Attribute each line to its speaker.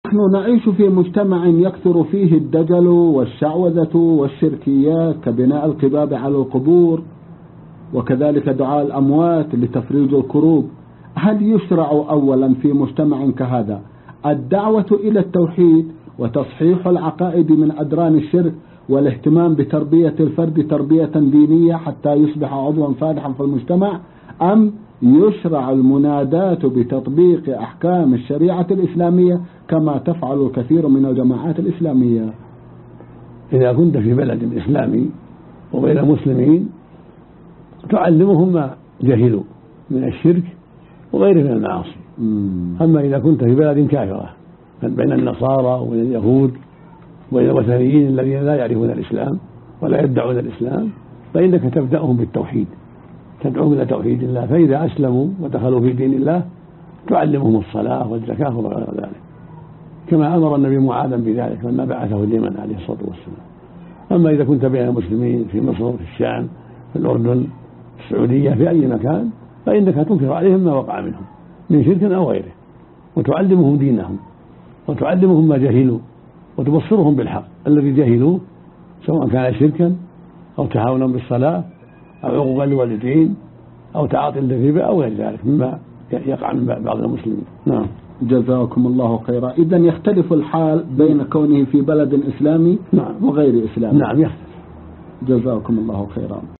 Speaker 1: نحن نعيش في مجتمع يكثر فيه الدجل والشعوذة والشركيات كبناء القباب على القبور، وكذلك دعاء الأموات لتفريج الكروب. هل يشرع أولا في مجتمع كهذا الدعوة إلى التوحيد وتصحيح العقائد من أدران الشرك والاهتمام بتربية الفرد تربية دينية حتى يصبح عضوا صالحا في المجتمع، أم يشرع المناداة بتطبيق أحكام الشريعة الإسلامية كما تفعل الكثير من الجماعات الإسلامية؟
Speaker 2: إذا كنت في بلد إسلامي وغير مسلمين تعلمهم ما جهلوا من الشرك وغيره من المعاصي. أما إذا كنت في بلد كافرة بين النصارى وبين اليهود وبين الوثنيين الذين لا يعرفون الإسلام ولا يدعون الإسلام، فإنك تبدأهم بالتوحيد، تدعوهم إلى توحيد الله، فإذا أسلموا ودخلوا في دين الله تعلمهم الصلاة والزكاة وغير ذلك، كما أمر النبي معاذا بذلك لما بعثه اليمن عليه الصلاة والسلام. أما إذا كنت بين المسلمين في مصر، في الشام، في الأردن، في السعودية، في أي مكان، فإنك تنكر عليهم ما وقع منهم من شرك أو غيره، وتعلمهم دينهم وتعلمهم ما جهلوا، وتبصرهم بالحق الذي جهلوه، سواء كان شركا أو تهاونا بالصلاة أو عقوقا للوالدين أو تعاطي للربا أو غير ذلك مما يقع من بعض المسلمين. نعم.
Speaker 1: جزاكم الله خيرا. إذن يختلف الحال بين كونه في بلد إسلامي وغير إسلامي.
Speaker 2: نعم يختلف.
Speaker 1: جزاكم الله خيرا.